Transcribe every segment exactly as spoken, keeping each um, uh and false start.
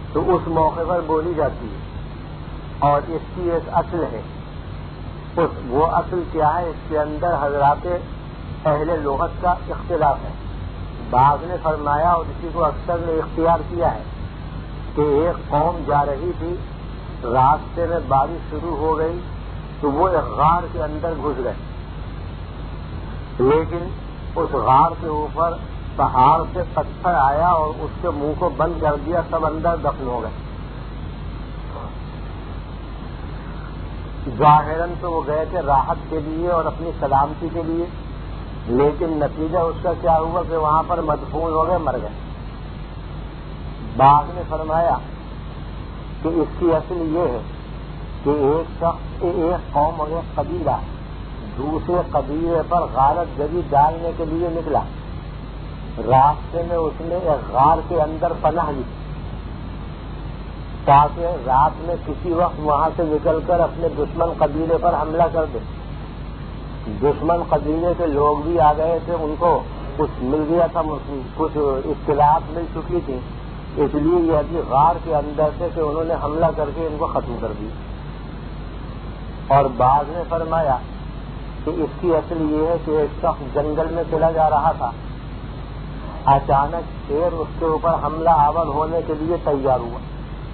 تو اس موقع پر بولی جاتی ہے، اور اس کی ایک اصل ہے. اس وہ اصل کیا ہے؟ اس کے اندر حضرات اہل لغت کا اختلاف ہے. بعض نے فرمایا اور اسی کو اکثر نے اختیار کیا ہے کہ ایک قوم جا رہی تھی، راستے میں بارش شروع ہو گئی تو وہ ایک غار کے اندر گھس گئے، لیکن اس غار کے اوپر پہاڑ سے پتھر آیا اور اس کے منہ کو بند کر دیا، سب اندر دفن ہو گئے. ظاہراً تو وہ گئے تھے راحت کے لیے اور اپنی سلامتی کے لیے، لیکن نتیجہ اس کا کیا ہوا کہ وہاں پر مدفون ہو گئے، مر گئے. بعض نے فرمایا کہ اس کی اصل یہ ہے کہ ایک شخص ایک قوم اور ایک قبیلہ دوسرے قبیلے پر غارت گری ڈالنے کے لیے نکلا. راستے میں اس نے ایک غار کے اندر پناہ لی تاکہ رات میں کسی وقت وہاں سے نکل کر اپنے دشمن قبیلے پر حملہ کر دے. دشمن قبیلے کے لوگ بھی آ گئے تھے، ان کو کچھ مل گیا تھا، کچھ اطلاعات مل چکی تھی، اس لیے یہ ابھی غار کے اندر تھے کہ انہوں نے حملہ کر کے ان کو ختم کر دیا. اور بعض نے فرمایا کہ اس کی اصل یہ ہے کہ ایک شخص جنگل میں چلا جا رہا تھا، اچانک شیر اس کے اوپر حملہ آور ہونے کے لیے تیار ہوا،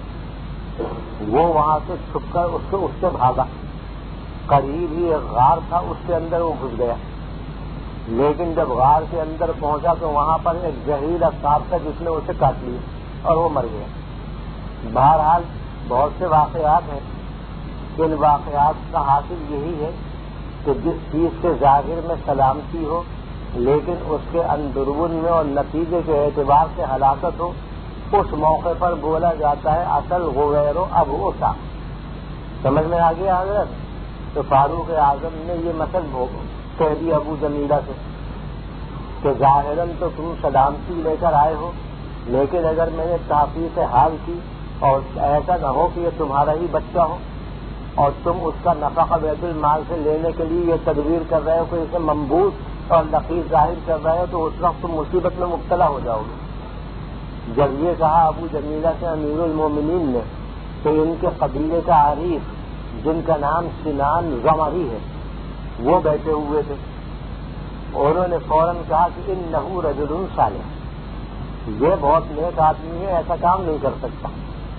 وہ وہاں سے چھپ کر اس سے اس سے بھاگا. قریب ہی ایک غار تھا، اس کے اندر وہ گھس گیا، لیکن جب غار کے اندر پہنچا تو وہاں پر ایک زہریلا سانپ تھا جس نے اسے کاٹ لیا اور وہ مر گیا. بہرحال بہت سے واقعات ہیں، ان واقعات کا حاصل یہی ہے کہ جس چیز کے ظاہر میں سلامتی ہو لیکن اس کے اندرون میں اور نتیجے کے اعتبار سے ہلاکت ہو، اس موقع پر بولا جاتا ہے اصل غویر و ابوسا. سمجھ میں آ گیا حضرت؟ تو فاروق اعظم نے یہ مثل کہہ دیا ابو جمیلہ سے کہ ظاہراً تو تم سلامتی لے کر آئے ہو، لیکن اگر میں نے تحقیق حال کی اور ایسا نہ ہو کہ یہ تمہارا ہی بچہ ہو اور تم اس کا نفقہ بیت المال سے لینے کے لیے یہ تدبیر کر رہے ہو کہ اسے منبوذ اور لقیط ظاہر کر رہے ہو، تو اس وقت تم مصیبت میں مبتلا ہو جاؤ گے. جب یہ کہا ابو جمیلہ سے امیر المومنین نے کہ ان کے قبیلے کا عریف جن کا نام سنان زمری ہے وہ بیٹھے ہوئے تھے، انہوں نے فوراً کہا کہ انہ رجل صالح، یہ بہت نیک آدمی ہے، ایسا کام نہیں کر سکتا.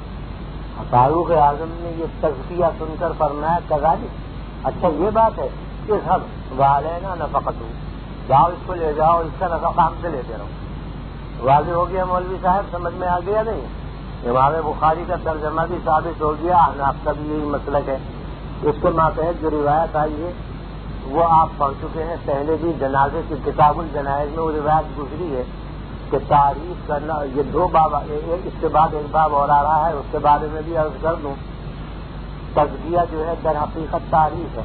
فاروق اعظم نے یہ تزکیہ سن کر فرمایا کذالک، اچھا یہ بات ہے، اذهب وعلینا نفقتہ، جاؤ اس کو لے جاؤ، اس کا نفقہ ہم سے لیتے رہو. واضح ہو گیا مولوی صاحب؟ سمجھ میں آ گیا نہیں؟ امام بخاری کا ترجمہ بھی ثابت ہو گیا، احناف کا بھی یہی مسلک ہے. اس کے ماتحت جو روایت آئی ہے وہ آپ پڑھ چکے ہیں پہلے بھی، جنازے کی کتاب الجنائز میں وہ روایت گزری ہے کہ تعریف کرنا، یہ دو باب، اس کے بعد ایک باب اور آ رہا ہے، اس کے بارے میں بھی عرض کر دوں. تزکیہ جو ہے در حقیقت تعریف ہے.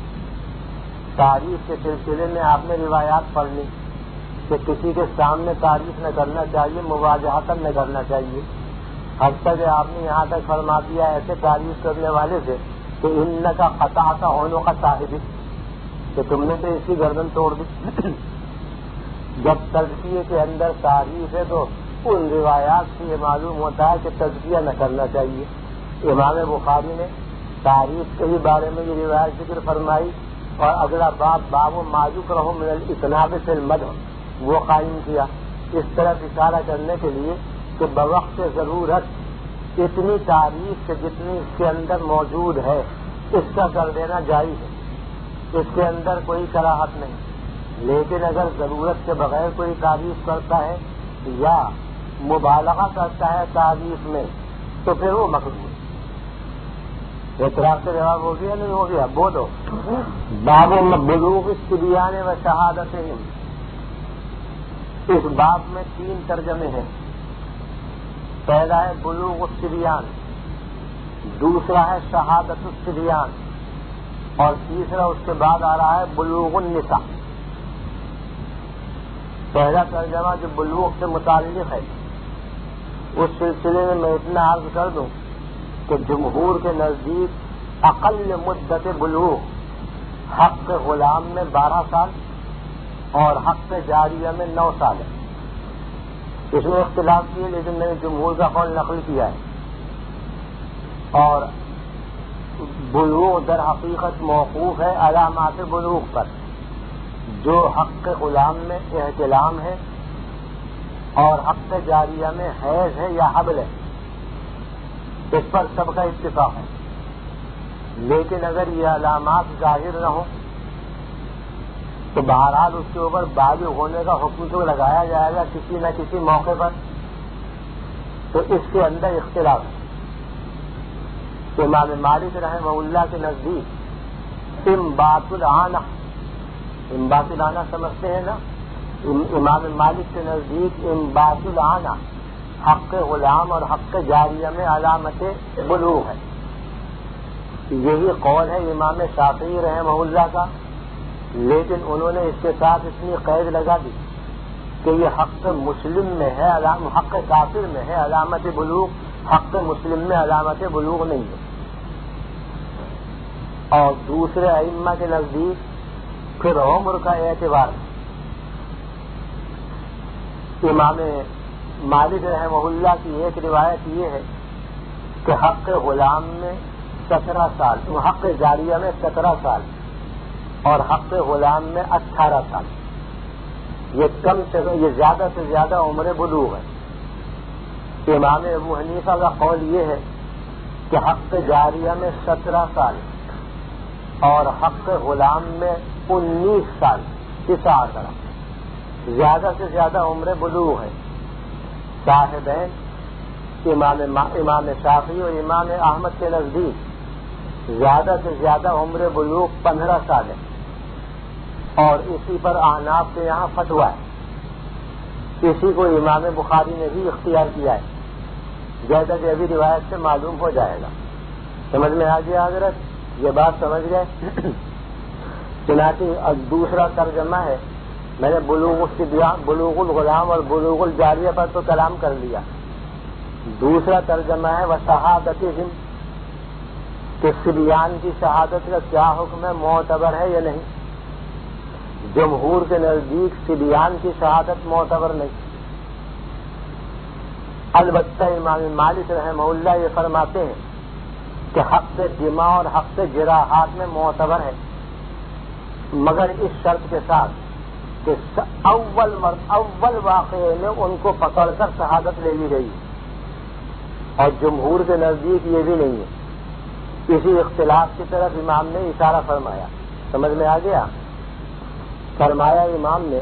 تعریف کے سلسلے میں آپ نے روایات پڑھ لی کہ کسی کے سامنے تعریف نہ کرنا چاہیے، مواجہتاً نہ کرنا چاہیے. حتیٰ کہ آپ نے یہاں تک فرما دیا ایسے تعریف کرنے والے سے کہ انکا قطعت عنق صاحب، کہ تم نے تو اس کی گردن توڑ دی. جب تزکیے کے اندر تعریف ہے تو ان روایات سے یہ معلوم ہوتا ہے کہ تزکیہ نہ کرنا چاہیے. امام بخاری نے تعریف کے ہی بارے میں یہ روایت ذکر فرمائی، اور اگلا باب باب ما یکرہ من الاطناب فی المدح وہ قائم کیا، اس طرح اشارہ کرنے کے لیے کہ بوقت ضرورت اتنی تعریف سے جتنی اس کے اندر موجود ہے اس کا کر دینا جائز ہے، اس کے اندر کوئی کراہت نہیں. لیکن اگر ضرورت کے بغیر کوئی تعریف کرتا ہے یا مبالغہ کرتا ہے تعریف میں تو پھر وہ مکروہ ہے. اعتراف سے جواب ہو گیا نہیں ہو گیا؟ بولو. باب بلوغ الصبیان و شہادتہم، اس باب میں تین ترجمے ہیں. پہلا ہے بلوغ الصبیان، دوسرا ہے شہادت الصبیان، اور تیسرا اس کے بعد آ رہا ہے بلوغ النساء. پہلا ترجمہ جو بلوغ سے متعلق ہے اس سلسلے میں میں اتنا عرض کر دوں کہ جمہور کے نزدیک اقل مدت بلوغ حق غلام میں بارہ سال اور حق جاریہ میں نو سال ہے. اس میں اختلاف کیے لیکن میں نے جمہور کا قول نقل کیا ہے اور بلوغ در حقیقت موقوف ہے علامات بلوغ پر، جو حق غلام میں احتلام ہے اور حق جاریہ میں حیض ہے یا حبل ہے، اس پر سب کا اتفاق ہے۔ لیکن اگر یہ علامات ظاہر نہ ہوں تو بہرحال اس کے اوپر بالغ ہونے کا حکم تو لگایا جائے گا کسی نہ کسی موقع پر، تو اس کے اندر اختلاف ہے۔ امام مالک رحمہ اللہ کے نزدیک انبات العانہ، انبات العانہ سمجھتے ہیں نا، امام مالک کے نزدیک انبات العانہ حق غلام اور حق جاریہ میں علامت بلوغ ہے۔ یہی قول ہے امام شافعی رحمہ اللہ کا، لیکن انہوں نے اس کے ساتھ اتنی قید لگا دی کہ یہ حق مسلم میں ہے، حق کافر میں ہے علامت بلوغ، حق مسلم میں علامت بلوغ نہیں ہے۔ اور دوسرے ائمہ کے نزدیک پھر عمر کا اعتبار ہے۔ امام مالک رحمہ اللہ کی ایک روایت یہ ہے کہ حق غلام میں سترہ سال، حق جاریہ میں سترہ سال اور حق غلام میں اٹھارہ سال، یہ کم سے یہ زیادہ سے زیادہ عمر بلوغ ہے۔ امام ابو حنیفہ کا قول یہ ہے کہ حق جاریہ میں سترہ سال اور حق غلام میں انیس سال، تسعہ عشرہ، زیادہ سے زیادہ عمر بلوغ ہے۔ صاحبین امام امام شافعی اور امام احمد کے نزدیک زیادہ سے زیادہ عمر بلوغ پندرہ سال ہے، اور اسی پر احناف کے یہاں فتویٰ ہے۔ اسی کو امام بخاری نے بھی اختیار کیا ہے، جیسا کہ ابھی روایت سے معلوم ہو جائے گا۔ سمجھ میں آ گیا حضرت؟ یہ بات سمجھ گئے؟ چنانچہ دوسرا ترجمہ ہے، میں نے بلوغ الصبیان، بلوغ الغلام اور بلوغ الجاریہ پر تو کلام کر لیا۔ دوسرا ترجمہ ہے وشہادتہم، کہ صبیان کی شہادت کا کیا حکم ہے، معتبر ہے یا نہیں۔ جمہور کے نزدیک صبیان کی شہادت معتبر نہیں، البتہ امام مالک رحمہ اللہ یہ فرماتے ہیں کہ حق دماء اور حق جراحات میں معتبر ہے، مگر اس شرط کے ساتھ کہ اول مرد اول واقعے میں ان کو پکڑ کر شہادت لے لی گئی، اور جمہور کے نزدیک یہ بھی نہیں ہے۔ اسی اختلاف کی طرف امام نے اشارہ فرمایا۔ سمجھ میں آ گیا؟ فرمایا امام نے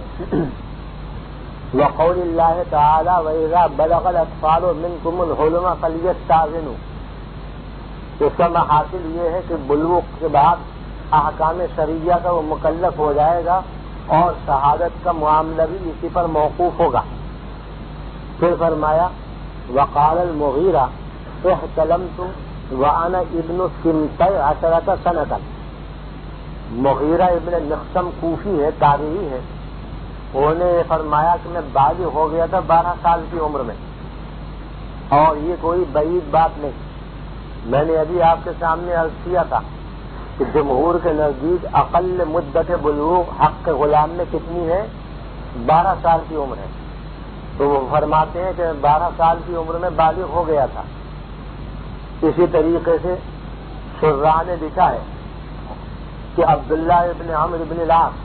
وقول اللہ تعالی وَإِذَا بَلَغَ الْأَطْفَالُ مِنْكُمُ الْحُلُمَ فَلْيَسْتَأْذِنُوا، اس کا حاصل یہ ہے کہ بلوغ کے بعد احکام شرعیہ کا وہ مکلف ہو جائے گا اور شہادت کا معاملہ بھی اسی پر موقوف ہوگا۔ پھر فرمایا وقال المغیرہ احتلمت وَأَنَا ابن سِنْتَيْ عَشَرَةَ سَنَةً، مغیرہ ابن مخشم کوفی ہے، تابعی ہے، انہوں نے فرمایا کہ میں بالغ ہو گیا تھا بارہ سال کی عمر میں، اور یہ کوئی بعید بات نہیں۔ میں نے ابھی آپ کے سامنے عرض کیا تھا کہ جمہور کے نزدیک اقل مدت بلوغ حق غلام میں کتنی ہے، بارہ سال کی عمر ہے، تو وہ فرماتے ہیں کہ بارہ سال کی عمر میں بالغ ہو گیا تھا۔ اسی طریقے سے شراح نے لکھا ہے کہ عبداللہ ابن عمرو ابن العاص،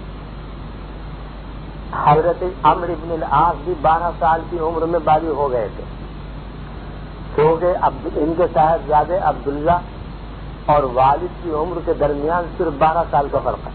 حضرت عمرو ابن العاص بھی بارہ سال کی عمر میں بالغ ہو گئے تھے، کیونکہ ان کے صاحبزادے عبداللہ اور والد کی عمر کے درمیان صرف بارہ سال کا فرق ہے،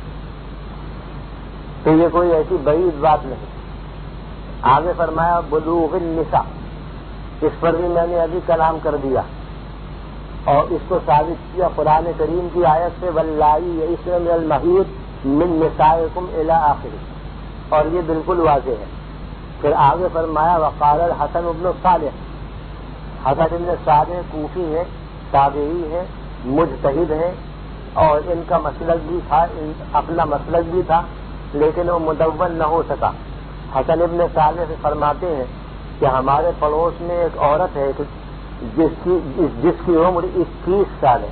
تو یہ کوئی ایسی بعید بات نہیں۔ آگے فرمایا بلوغ النساء، اس پر بھی میں نے ابھی کلام کر دیا اور اس کو ثابت کیا قرآن کریم کی آیت سے واللائی یئسن من المحیض من نسائکم الی آخر، اور یہ بالکل واضح ہے۔ پھر آگے فرمایا وقال الحسن ابن صالح، حسن ابن صالح کوفی ہے، تابعی ہے، مجتہد ہے، اور ان کا مسلک بھی تھا، اپنا مسلک بھی تھا، لیکن وہ مدون نہ ہو سکا۔ حسن ابن صالح سے فرماتے ہیں کہ ہمارے پڑوس میں ایک عورت ہے جس کی جس کی عمر اکیس سال ہے،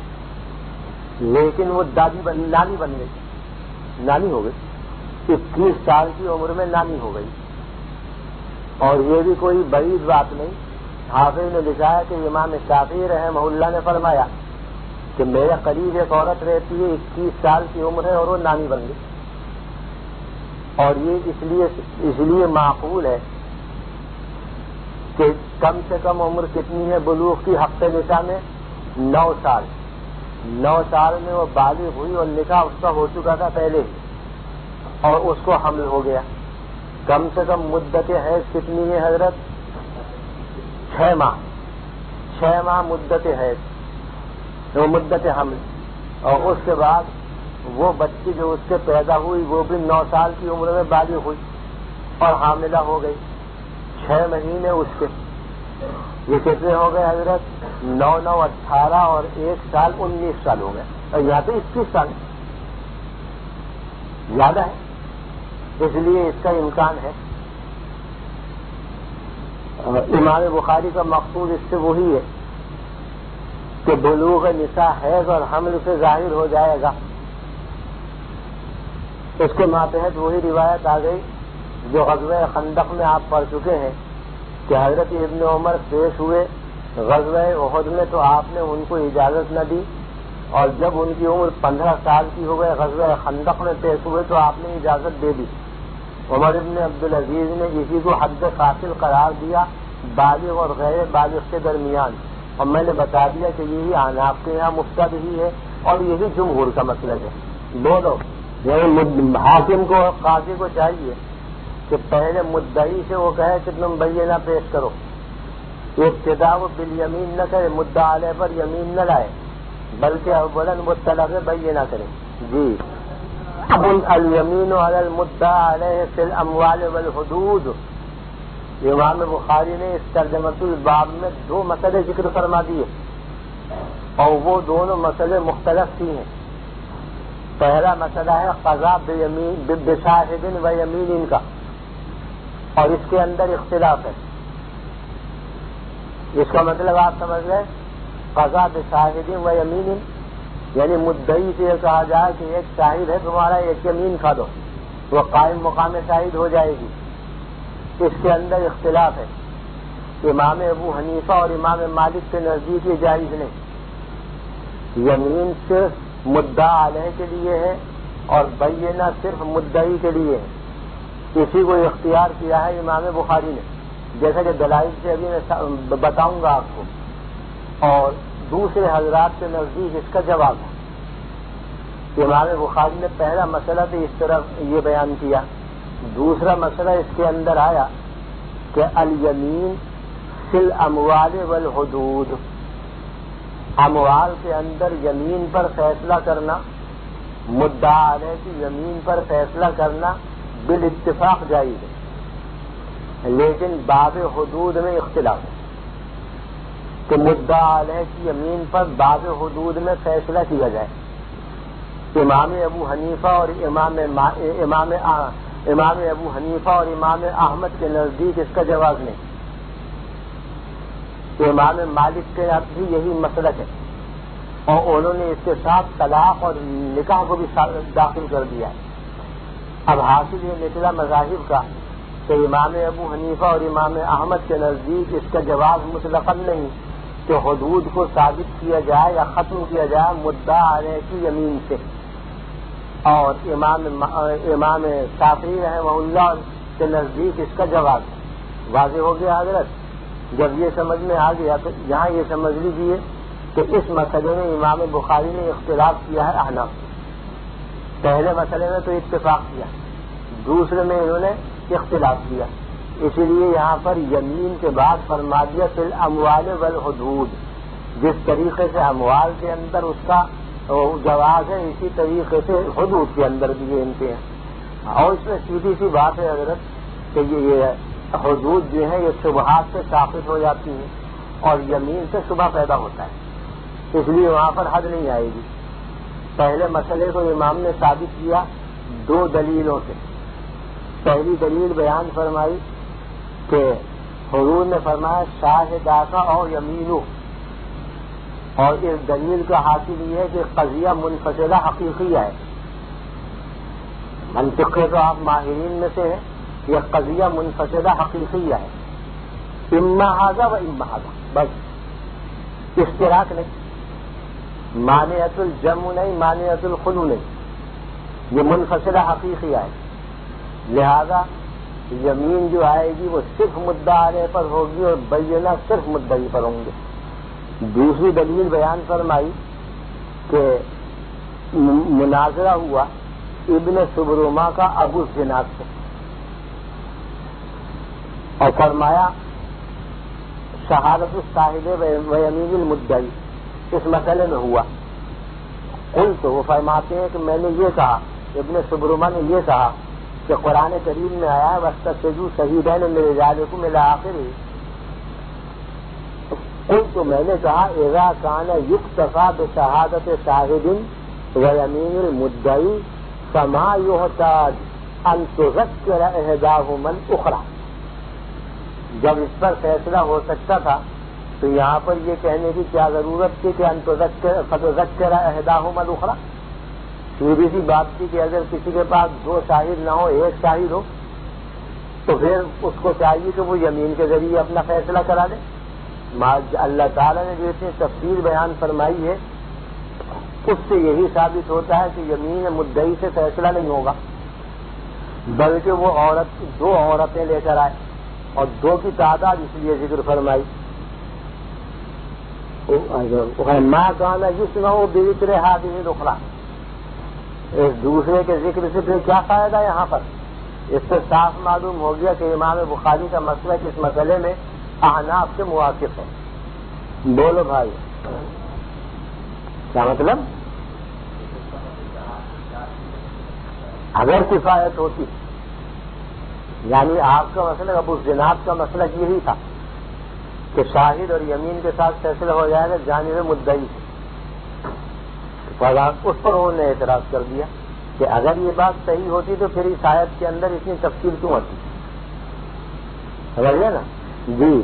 لیکن وہ دادی بن نانی بن گئی، نانی ہو گئی، اکیس سال کی عمر میں نانی ہو گئی، اور یہ بھی کوئی بعید بات نہیں۔ حافظ نے لکھا ہے کہ امام شافعی رحمہ اللہ نے فرمایا کہ میرے قریب ایک عورت رہتی ہے، اکیس سال کی عمر ہے اور وہ نانی بن گئی، اور یہ اس لیے اس لیے معقول ہے کہ کم سے کم عمر کتنی ہے بلوغ کی ہفتے نکاح میں؟ نو سال نو سال میں وہ بالغ ہوئی اور نکاح اس کا ہو چکا تھا پہلے ہی، اور اس کو حمل ہو گیا۔ کم سے کم مدت حیض کتنی ہے حضرت؟ چھ ماہ چھ ماہ مدت حیض، وہ مدت حمل، اور اس کے بعد وہ بچی جو اس کے پیدا ہوئی وہ بھی نو سال کی عمر میں بالغ ہوئی اور حاملہ ہو گئی۔ چھ مہینے اس کے، یہ کتنے ہو گئے حضرت؟ نو نو اٹھارہ اور ایک سال انیس سال ہو گئے، اور یہاں پہ اکیس سال زیادہ ہے، اس لیے اس کا امکان ہے۔ امام بخاری کا مقصود اس سے وہی ہے کہ بلوغ نساء حیض اور حمل سے ظاہر ہو جائے گا۔ اس کے ماتحت وہی روایت آ گئی جو غزوہ خندق میں آپ پڑھ چکے ہیں کہ حضرت ابن عمر پیش ہوئے غزوہ احد میں تو آپ نے ان کو اجازت نہ دی، اور جب ان کی عمر پندرہ سال کی ہو گئے غزوہ خندق میں پیش ہوئے تو آپ نے اجازت دے دی۔ عمر ابن عبدالعزیز نے اسی کو حد قاصر قرار دیا بالغ اور غیر بالغ کے درمیان، اور میں نے بتا دیا کہ یہی احناف کے یہاں مفتد ہی ہے اور یہی جمہور کا مسلک ہے۔ دونوں یعنی حاکم کو اور قاضی کو چاہیے کہ پہلے مدعی سے وہ کہے کہ تم بینہ پیش کرو، ابتدا وہ بالیمین نہ کرے، مدعا علیہ پر یمین نہ لائے، بلکہ اولاً مطلق بینہ کرے۔ جی اب الیمین علی المدعا علیہ فی الاموال والحدود، امام بخاری نے اس ترجمۃ الباب میں دو مسئلے ذکر فرما دیے، اور وہ دونوں مسئلے مختلف ہی ہیں۔ پہلا مسئلہ ہے قضاء بشاہد و یمین کا، اور اس کے اندر اختلاف ہے۔ اس کا مطلب آپ سمجھ لیں، قضاء بشاہد و یمین یعنی مدعی سے یہ کہا جائے کہ ایک شاہد ہے تمہارا، ایک یمین کھا دو، وہ قائم مقام شاہد ہو جائے گی۔ اس کے اندر اختلاف ہے۔ امام ابو حنیفہ اور امام مالک کے نزدیک یہ جائز نہیں، یمین صرف مدعا علیہ کے لیے ہے اور بینہ صرف مدعی کے لیے ہے۔ اسی کو اختیار کیا ہے امام بخاری نے، جیسا کہ دلائل سے ابھی میں بتاؤں گا آپ کو، اور دوسرے حضرات کے نزدیک اس کا جواب ہے۔ امام بخاری نے پہلا مسئلہ تو اس طرح یہ بیان کیا، دوسرا مسئلہ اس کے اندر آیا کہ الیمین فی الاموال والحدود، اموال کے اندر یمین پر فیصلہ کرنا، مدعا علیہ کی یمین پر فیصلہ کرنا بالاتفاق جائز ہے، لیکن باب حدود میں اختلاف ہے کہ مدعا علیہ کی یمین پر باب حدود میں فیصلہ کیا جائے۔ امام ابو حنیفہ اور امام امام امام ابو حنیفہ اور امام احمد کے نزدیک اس کا جواز نہیں، امام مالک کے ساتھ بھی یہی مسلک ہے، اور انہوں نے اس کے ساتھ طلاق اور نکاح کو بھی داخل کر دیا ہے۔ اب حاصل یہ نکلا مذاہب کا کہ امام ابو حنیفہ اور امام احمد کے نزدیک اس کا جواز مطلقاً نہیں کہ حدود کو ثابت کیا جائے یا ختم کیا جائے مدعا علیہ کی یمین سے، اور امام امام شافعی رحمہ اللہ کے نزدیک اس کا جواز واضح ہو گیا حضرت۔ جب یہ سمجھ میں آ گیا تو یہاں یہ سمجھ لیجیے کہ اس مسئلے میں امام بخاری نے اختلاف کیا ہے احناف، پہلے مسئلے میں تو اتفاق کیا، دوسرے میں انہوں نے اختلاف کیا، اسی لیے یہاں پر یمین کے بعد فرما دیا فی الاموال والحدود، جس طریقے سے اموال کے اندر اس کا جواز ہے اسی طریقے سے حدود کے اندر بھی ان کے ہیں۔ اور اس میں سیدھی سی بات ہے حضرت کہ یہ حدود جو ہیں یہ شبہات سے ثابت ہو جاتی ہیں اور یمین سے شبہ پیدا ہوتا ہے، اس لیے وہاں پر حد نہیں آئے گی۔ پہلے مسئلے کو امام نے ثابت کیا دو دلیلوں سے۔ پہلی دلیل بیان فرمائی کہ حضور نے فرمایا شاہدہ کا اور یمینو، اور اس دلیل کا حاصل یہ ہے کہ قضیہ منفصلہ حقیقی ہے، منطق کے تو آپ ماہرین میں سے ہیں، یہ قضیہ منفصلہ حقیقی ہے، اما ھذا و اما ھذا، بس اشتراک نہیں، مانعۃ الجمع نہیں، مانعۃ الخلو نہیں، یہ منفصلہ حقیقی ہے. لہذا یمین جو آئے گی وہ صرف مدعا علیہ پر ہوگی اور بینہ صرف مدعی پر ہوں گے. دوسری دلیل بیان فرمائی کہ مناظرہ ہوا ابن سبرما کا ابو الزناد سے، اور فرمایا شہادت الصاحب و یمین المدعی اس مسئلے میں ہوا. قلت تو وہ فرماتے ہیں کہ میں نے یہ کہا، ابن سبرما نے یہ کہا کہ قرآن کریم میں آیا وَاسْتَشْهِدُوا شَهِيدَيْنِ مِنْ رِجَالِكُمْ إِلَىٰ آخِرِهِ. قلت تو میں نے کہا اذا كان يُكْتَفَىٰ بِشَهَادَةِ شَاهِدٍ وَيَمِينِ الْمُدَّعِي فَمَا يُحْتَاجُ أَن تُذَكِّرَ إِحْدَاهُمَا الْأُخْرَىٰ. جب اس پر فیصلہ ہو سکتا تھا تو یہاں پر یہ کہنے کی کیا ضرورت تھی کہ أن تُذَكِّرَ إِحْدَاهُمَا الْأُخْرَىٰ. سیدھی سی بات تھی کہ اگر کسی کے پاس دو شاہد نہ ہو، ایک شاہد ہو، تو پھر اس کو چاہیے کہ وہ یمین کے ذریعے اپنا فیصلہ کرا دے. اللہ تعالیٰ نے جو اتنی تفصیل بیان فرمائی ہے اس سے یہی ثابت ہوتا ہے کہ یمین مدعی سے فیصلہ نہیں ہوگا، بلکہ وہ عورت دو عورتیں لے کر آئے، اور دو کی تعداد اس لیے ذکر فرمائی ما کان یسمع بذکر ہذہ الاخری. ایک دوسرے کے ذکر سے پھر کیا فائدہ یہاں پر؟ اس سے صاف معلوم ہو گیا کہ امام بخاری کا مسلک اس مسئلے میں احناف سے موافق ہے. بولو بھائی کیا مطلب؟ اگر کفایت ہوتی، یعنی آپ کا مسئلہ ابو الزناد کا مسئلہ یہی تھا کہ شاہد اور یمین کے ساتھ فیصلہ ہو جائے گا جانب مدعی سے، اس پر انہوں نے اعتراض کر دیا کہ اگر یہ بات صحیح ہوتی تو پھر اس آیت کے اندر اتنی تفصیل کیوں ہوتی؟ سمجھ گئے نا جی.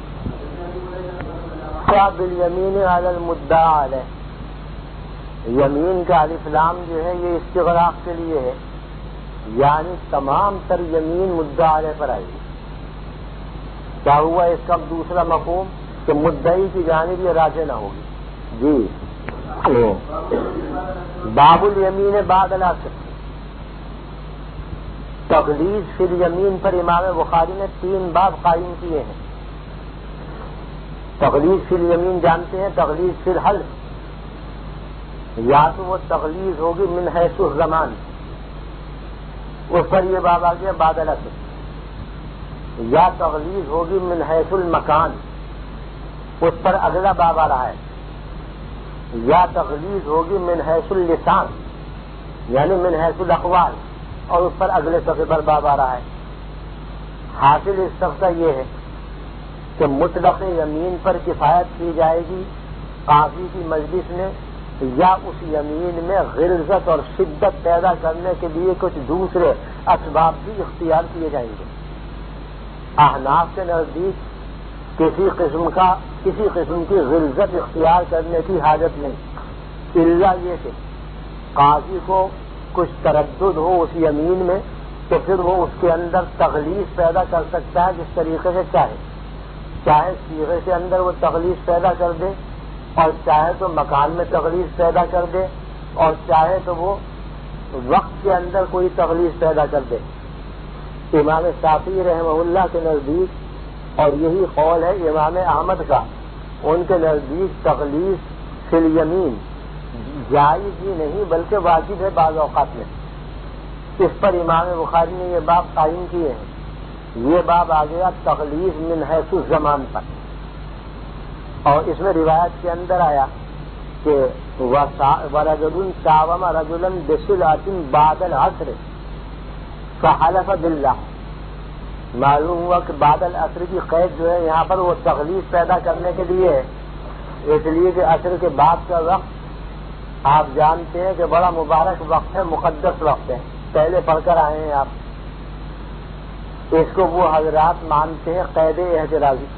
بالیمین علی المدعی علیہ، یمین کا الف لام جو ہے یہ استغراق کے لیے ہے، یعنی تمام تر یمین مدعا علیہ پر آئے گی. کیا ہوا اس کا دوسرا مفہوم کہ مدعی کی جانب یہ راجع نہ ہوگی. جی باب الیمین بعد العصر، تغلیظ فی الیمین پر امام بخاری نے تین باب قائم کیے ہیں. تغلیظ فی الیمین جانتے ہیں، تغلیظ فی الحلف، یا تو وہ تغلیظ ہوگی من حیث الزمان، اس پر یہ باب آ گیا بعد العصر، یا تغلیظ ہوگی من حیث المکان، اس پر اگلا باب آ رہا ہے، یا تغلیظ ہوگی من حیث اللسان یعنی من حیث الاقوال، اور اس پر اگلے صفحے پر باب آ رہا ہے. حاصل اس سب کا یہ ہے کہ مطلق یمین پر کفایت کی جائے گی قاضی کی مجلس میں، یا اس یمین میں غلظت اور شدت پیدا کرنے کے لیے کچھ دوسرے اسباب بھی اختیار کیے جائیں گے. احناف کے نزدیک کسی قسم کا کسی قسم کی غلظت اختیار کرنے کی حاجت نہیں، الا یہ کہ قاضی کو کچھ تردد ہو اس یمین میں تو پھر وہ اس کے اندر تغلیظ پیدا کر سکتا ہے جس طریقے سے چاہے، چاہے صیغے کے اندر وہ تغلیظ پیدا کر دے، اور چاہے تو مکان میں تغلیظ پیدا کر دے، اور چاہے تو وہ وقت کے اندر کوئی تغلیظ پیدا کر دے. امام شافعی رحمہ اللہ کے نزدیک، اور یہی قول ہے امام احمد کا، ان کے نزدیک تغلیظ فی الیمین جائز ہی نہیں بلکہ واجب ہے بعض اوقات میں. اس پر امام بخاری نے یہ باب قائم کیے ہیں. یہ باب آ گیا تغلیظ من حیث الزمان پر، اور اس میں روایت کے اندر آیا کہ وَرَجُلٌ سَاوَمَ رَجُلًا بِصِلَةٍ بَعْدَ الْعَصْرِ فَحَلَفَ بِاللَّهِ. معلوم ہوا کہ بعد العصر کی قید جو ہے یہاں پر وہ تغلیظ پیدا کرنے کے لیے ہے، اس لیے کہ عصر کے بعد کا وقت آپ جانتے ہیں کہ بڑا مبارک وقت ہے، مقدس وقت ہے، پہلے پڑھ کر آئے ہیں آپ. اس کو وہ حضرات مانتے ہیں قید احترازی،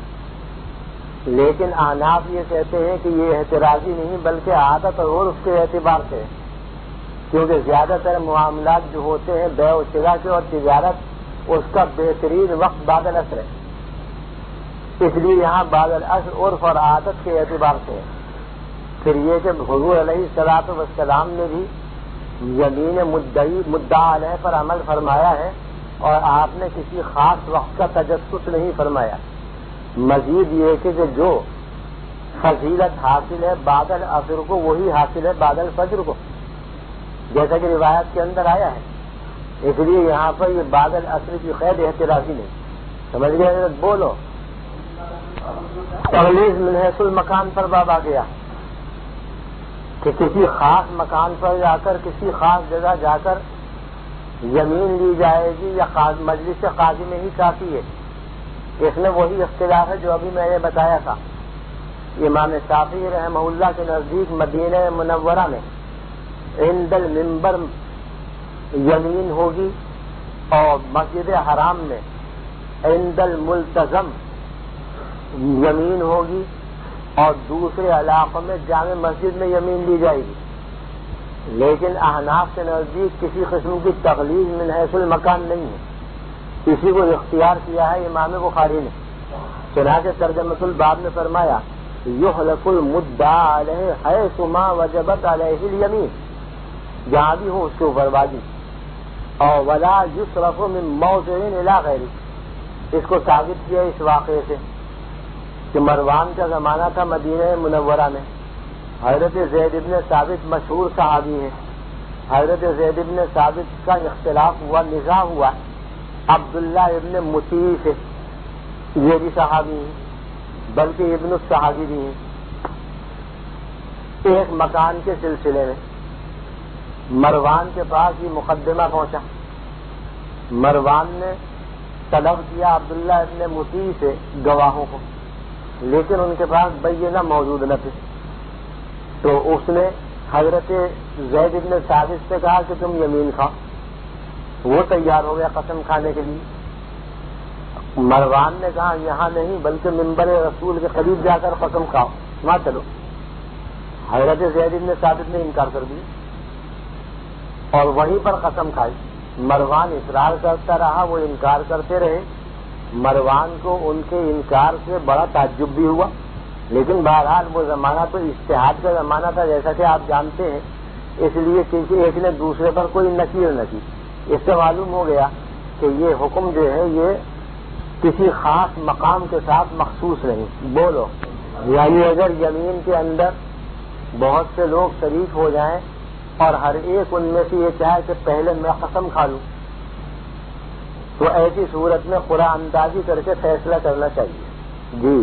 لیکن احناف یہ کہتے ہیں کہ یہ احترازی نہیں بلکہ عادت اور عرف کے اعتبار سے، کیونکہ زیادہ تر معاملات جو ہوتے ہیں بیع و شراء کے اور تجارت، اس کا بہترین وقت بعد العصر ہے. اس لیے یہاں بعد العصر عرف اور عادت کے اعتبار سے ہے۔ پھر یہ کہ حضور علیہ الصلوۃ والسلام نے بھی یمین مدعی مدعا علیہ پر عمل فرمایا ہے، اور آپ نے کسی خاص وقت کا تجسس نہیں فرمایا۔ مزید یہ کہ جو فضیلت حاصل ہے بعد العصر کو وہی حاصل ہے بعد الفجر کو، جیسا کہ روایت کے اندر آیا ہے۔ اس لیے یہاں پر یہ بعد العصر کی قید احترازی نہیں، سمجھ گئے؟ بولو تغلیظ من حیث المکان پر باب آ گیا کہ کسی خاص مکان پر جا کر کسی خاص جگہ جا کر یمین لی جائے گی یا مجلس قاضی میں ہی کافی ہے۔ اس میں وہی اختلاف ہے جو ابھی میں نے بتایا تھا۔ امام شافعی رحمہ اللہ کے نزدیک مدینہ منورہ میں عند المنبر یمین ہوگی، اور مسجد حرام میں عند الملتزم یمین ہوگی، اور دوسرے علاقوں میں جامع مسجد میں یمین لی جائے گی۔ لیکن احناف کے نزدیک کسی قسم کی تغلیظ من حیث المکان نہیں ہے، اسی کو اختیار کیا ہے امام بخاری نے۔ چنانچہ ترجمۃ الباب میں فرمایا یحلف المدعی علیہ حیث ما وجبت علیہ الیمین، جہاں بھی ہو اس کے اوپر بازی، اور ولا یصرف من موضع الی غیرہ۔ اس کو ثابت کیا اس واقعے سے کہ مروان کا زمانہ تھا مدینہ منورہ میں، حضرت زید ابن ثابت مشہور صحابی ہیں، حضرت زید ابن ثابت کا اختلاف ہوا، نزاع ہوا عبداللہ ابن مطیع سے، یہ بھی صحابی ہیں بلکہ ابن الصحابی بھی ہیں، ایک مکان کے سلسلے میں۔ مروان کے پاس یہ مقدمہ پہنچا، مروان نے طلب کیا عبداللہ ابن مطیع سے گواہوں کو، لیکن ان کے پاس بینہ موجود نہ تھے، تو اس نے حضرت زید ابن ثابت سے کہا کہ تم یمین کھاؤ۔ وہ تیار ہو گیا قسم کھانے کے لیے۔ مروان نے کہا یہاں نہیں بلکہ منبر رسول کے قریب جا کر قسم کھاؤ، وہاں چلو۔ حضرت زید ابن ثابت نے انکار کر دیا اور وہیں پر قسم کھائی۔ مروان اصرار کرتا رہا، وہ انکار کرتے رہے۔ مروان کو ان کے انکار سے بڑا تعجب بھی ہوا، لیکن بہرحال وہ زمانہ تو اجتہاد کا زمانہ تھا جیسا کہ آپ جانتے ہیں، اس لیے کسی ایک نے دوسرے پر کوئی نکیر نہ کی۔ اس سے معلوم ہو گیا کہ یہ حکم جو ہے یہ کسی خاص مقام کے ساتھ مخصوص نہیں۔ بولو، یعنی اگر یمین کے اندر بہت سے لوگ شریک ہو جائیں اور ہر ایک ان میں سے یہ چاہے کہ پہلے میں قسم کھا لوں، تو ایسی صورت میں قرآن اندازی کر کے فیصلہ کرنا چاہیے۔ جی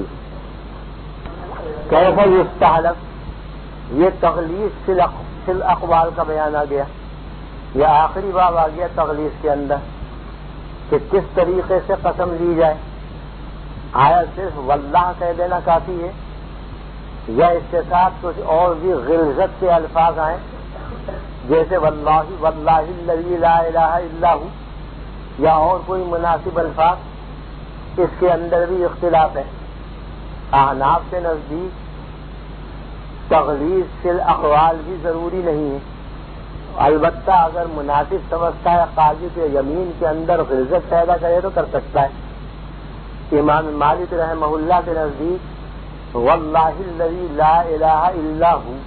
کیسا یستحلف، یہ تغلیظ فی الاقوال کا بیان آ گیا، یہ آخری باب آ گیا تغلیظ کے اندر کہ کس طریقے سے قسم لی جائے۔ آیا صرف واللہ کہہ دینا کافی ہے یا اس کے ساتھ کچھ اور بھی غلظت کے الفاظ آئیں، جیسے واللہ واللہ الذی لا الہ الا ہو، یا اور کوئی مناسب الفاظ؟ اس کے اندر بھی اختلاف ہے۔ احناف کے نزدیک تغلیظ فی الاقوال بھی ضروری نہیں ہے، البتہ اگر مناسب سمجھتا ہے قاضی کے یمین کے اندر غلظت پیدا کرے تو کر سکتا ہے۔ امام مالک رحمہ اللہ کے نزدیک واللہ الذی لا الہ الا ہو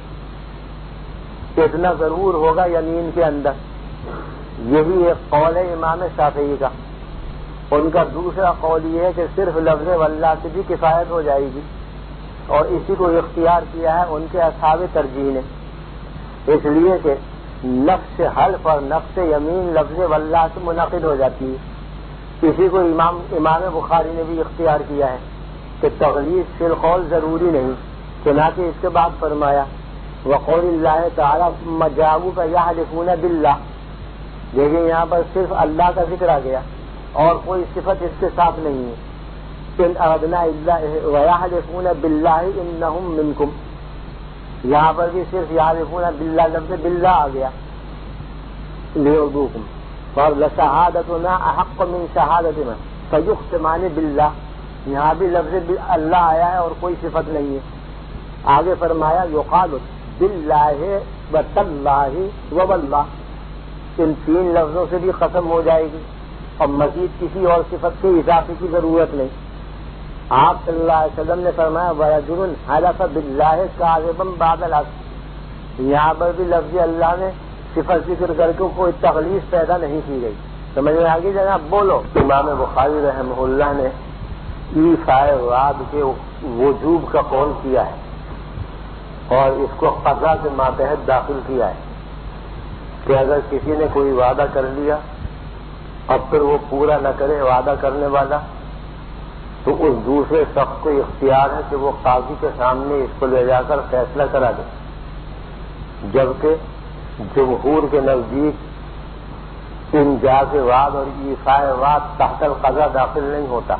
اتنا ضرور ہوگا یمین کے اندر، یہی ایک قول ہے امام شافعی کا۔ ان کا دوسرا قول یہ ہے کہ صرف لفظ واللہ سے بھی کفایت ہو جائے گی، اور اسی کو اختیار کیا ہے ان کے اصحاب ترجیح نے، اس لیے کہ نفس حلف اور نفس یمین لفظ واللہ سے منعقد ہو جاتی ہے۔ اسی کو امام امام بخاری نے بھی اختیار کیا ہے کہ تغلیظ فی القول ضروری نہیں، چنانچہ اس کے بعد فرمایا وقول اللہ تعالیٰ ثم جاءوک یحلفون باللہ، دیکھیں یہاں پر صرف اللہ کا ذکر آ گیا اور کوئی صفت اس کے ساتھ نہیں ہے۔ ان اردنا اللہ ویحلفون باللہ انہم منکم، یہاں پر بھی صرف یحلفون باللہ لفظ باللہ آ گیا لیرضوکم اور لشہادتنا احق من شہادتنا فیقسمان باللہ، یہاں بھی لفظ اللہ آیا ہے اور کوئی صفت نہیں ہے۔ آگے فرمایا یقال باللہ وتاللہ وواللہ، ان تین لفظوں سے بھی قسم ہو جائے گی اور مزید کسی اور صفت کے اضافے کی ضرورت نہیں۔ آپ صلی اللہ علیہ وسلم نے فرمایا وَرَجُلٌ حَلَفَ بِاللَّهِ كَاذِبًا بَعْدَ الْعَصْرِ، یہاں پر بھی لفظ اللہ نے صفت ذکر کر کے کوئی تغلیظ پیدا نہیں کی گئی. سمجھ میں آگے جناب بولو. امام بخاری رحمہ اللہ نے ایفاء وعد کے وجوب کا قول کیا ہے اور اس کو قضا کے ماتحت داخل کیا ہے کہ اگر کسی نے کوئی وعدہ کر لیا اور پھر وہ پورا نہ کرے وعدہ کرنے والا تو اس دوسرے شخص کو اختیار ہے کہ وہ قاضی کے سامنے اس کو لے جا کر فیصلہ کرا دے، جبکہ جمہور کے نزدیک انجاز وعد اور ایفاء وعد تحت القضا داخل نہیں ہوتا،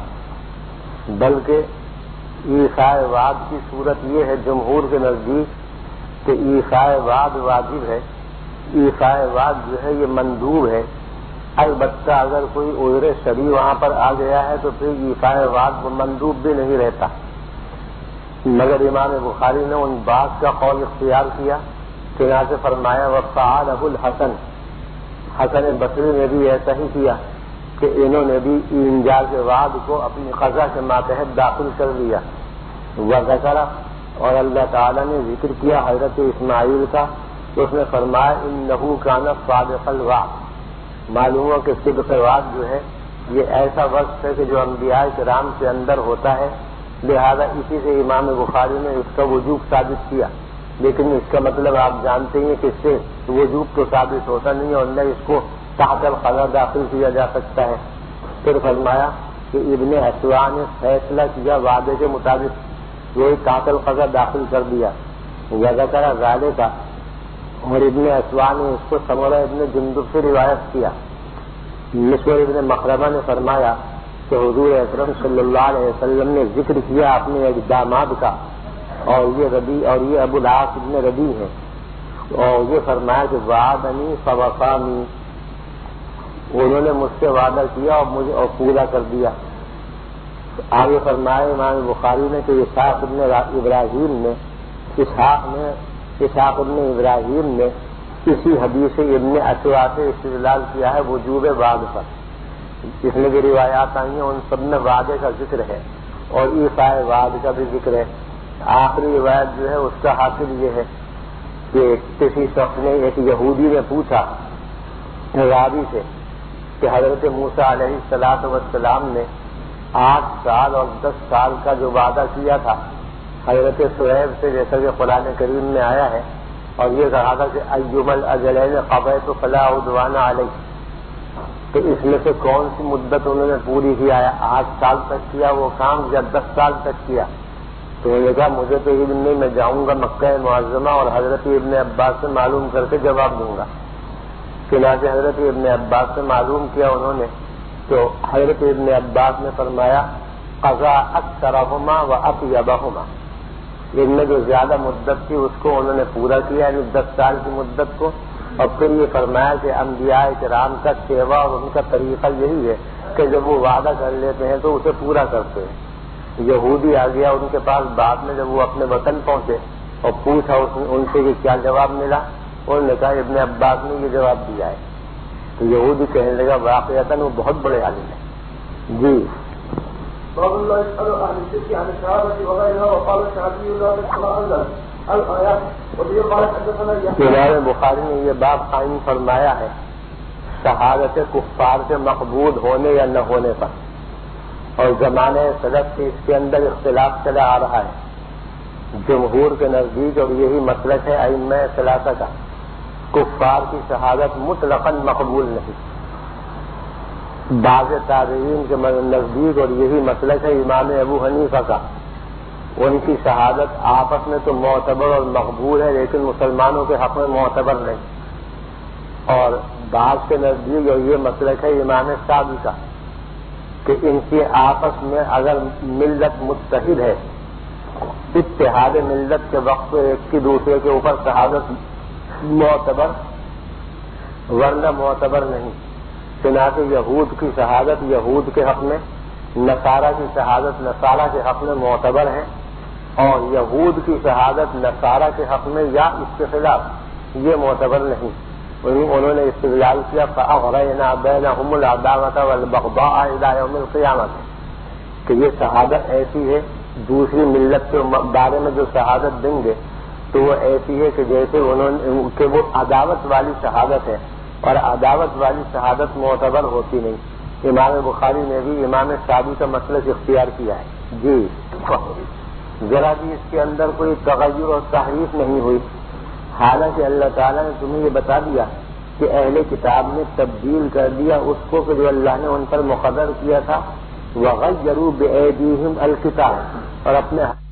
بلکہ ایفاء وعد کی صورت یہ ہے جمہور کے نزدیک کہ ایفاء وعد واجب ہے، ایفاء وعد جو ہے یہ مندوب ہے. البتہ اگر کوئی عذر شرعی وہاں پر آ گیا ہے تو پھر ایفاء وعد مندوب بھی نہیں رہتا. مگر امام بخاری نے ان بات کا قول اختیار کیا کہ یہاں سے فرمایا وَفَعَلَهُ الْحَسَنُ، حسن بصری نے بھی ایسا ہی کیا کہ انہوں نے بھی انجاز وعد کو اپنی قضا کے ماتحت داخل کر دیا. وذکر، اور اللہ تعالیٰ نے ذکر کیا حضرت اسماعیل کا، تو اس نے فرمایا انہ کان صادق الوعد. معلوم ہو کہ صدق وعد جو ہے یہ ایسا وقت ہے کہ جو انبیاء کرام کے اندر ہوتا ہے، لہذا اسی سے امام بخاری نے اس کا وجوب ثابت کیا. لیکن اس کا مطلب آپ جانتے ہیں کہ اس سے وجوب تو ثابت ہوتا نہیں اور نہ اس کو تحت القضا داخل کیا جا سکتا ہے. پھر فرمایا کہ ابن اسوا نے فیصلہ کیا وعدے کے مطابق، وہی تحت القضا داخل کر دیا. وذکر ذالک، اور ابن اسوا نے اس کو سمرہ ابن جندب سے روایت کیا. مسور ابن مخرمہ نے فرمایا کہ حضور اکرم صلی اللہ علیہ وسلم نے ذکر کیا اپنے اقدامات کا، اور یہ ربی اور یہ ابو العاص ابن ربی ہے، اور یہ فرمایا کہ وعدنی فوفانی، انہوں نے مجھ سے وعدہ کیا اور مجھے اور پورا کر دیا. آگے فرمایا امام بخاری نے کہ اسحاق ابن ابراہیم نے اسحاق نے اسحاق ابن ابراہیم نے اسی حدیث ابن اسوا سے استدلال کیا ہے وجوب وعد پر. جس میں بھی روایات آئی ہیں ان سب میں وعدے کا ذکر ہے اور ایفاء وعد کا بھی ذکر ہے. آخری روایت جو ہے اس کا حاصل یہ ہے کہ کسی شخص نے ایک یہودی نے پوچھا راوی سے کہ حضرت موسیٰ علیہ الصلاۃ والسلام نے آٹھ سال اور دس سال کا جو وعدہ کیا تھا حضرت شعیب سے، جیسا کہ قرآن کریم میں آیا ہے، اور یہ کہا تھا کہ ایما الاجلین قضیت فلا عدوان علیہ، تو اس میں سے کون سی مدت انہوں نے پوری کیا ہے؟ آٹھ سال تک کیا وہ کام یا دس سال تک کیا؟ تو انہوں نے کہا مجھے تو علم نہیں، میں جاؤں گا مکہ معظمہ اور حضرت ابن عباس سے معلوم کر کے جواب دوں گا. چنانچہ حضرت ابن عباس سے معلوم کیا انہوں نے، تو حضرت ابن عباس نے فرمایا قضا اکثرہما و اطیبہما، ان میں جو زیادہ مدت تھی اس کو انہوں نے پورا کیا، یعنی دس سال کی مدت کو. اور پھر یہ فرمایا کہ انبیاء کرام کا سیوا اور ان کا طریقہ یہی ہے کہ جب وہ وعدہ کر لیتے ہیں تو اسے پورا کرتے ہیں. یہودی آ گیا ان کے پاس بعد میں، جب وہ اپنے وطن پہنچے اور پوچھا ان سے کہ کیا جواب ملا، انہوں نے کہا ابن عباس نے یہ جواب دیا ہے. تو یہودی کہنے لگا واقعتاً وہ بہت بڑے عالم ہیں. جی امام بخاری نے یہ باب قائم فرمایا ہے شہادت کفار سے مقبول ہونے یا نہ ہونے پر، اور زمانے سلف سے اس کے اندر اختلاف چلا آ رہا ہے. جمہور کے نزدیک اور یہی مسلک ہے ائمہ ثلاثہ کا، کفار کی شہادت مطلقاً مقبول نہیں. بعض تابعین کے نزدیک اور یہی مسلک ہے امام ابو حنیفہ کا، ان کی شہادت آپس میں تو معتبر اور مقبول ہے لیکن مسلمانوں کے حق میں معتبر نہیں. اور بعض کے نزدیک اور یہ مسلک ہے امام شافعی کا کہ ان کی آپس میں اگر ملت متحد ہے، اتحاد ملت کے وقت ایک کی دوسرے کے اوپر شہادت معتبر، ورنہ معتبر نہیں. چنانچہ یہود کی شہادت یہود کے حق میں، نصارہ کی شہادت نصارہ کے حق میں معتبر ہے، اور یہود کی شہادت نصارہ کے حق میں یا اس کے خلاف یہ معتبر نہیں. انہوں نے استدلال کیا فَأَغْرَيْنَا بَيْنَهُمُ الْعَدَاوَةَ وَالْبَغْضَاءَ إِلَىٰ يَوْمِ الْقِيَامَةِ، کہ یہ شہادت ایسی ہے، دوسری ملت کے بارے میں جو شہادت دیں گے تو وہ ایسی ہے کہ جیسے انہوں نے کہ وہ عداوت والی شہادت ہے، اور عداوت والی شہادت معتبر ہوتی نہیں۔ امام بخاری نے بھی امام شافعی کا مسلک اختیار کیا ہے۔ جی ذرا بھی اس کے اندر کوئی تغیر اور تحریف نہیں ہوئی، حالانکہ اللہ تعالیٰ نے تمہیں یہ بتا دیا کہ اہل کتاب نے تبدیل کر دیا اس کو کہ جو اللہ نے ان پر مقرر کیا تھا، وَغَيَّرُوا بِأَيْدِيهِمْ الْكِتَابَ، اور اپنے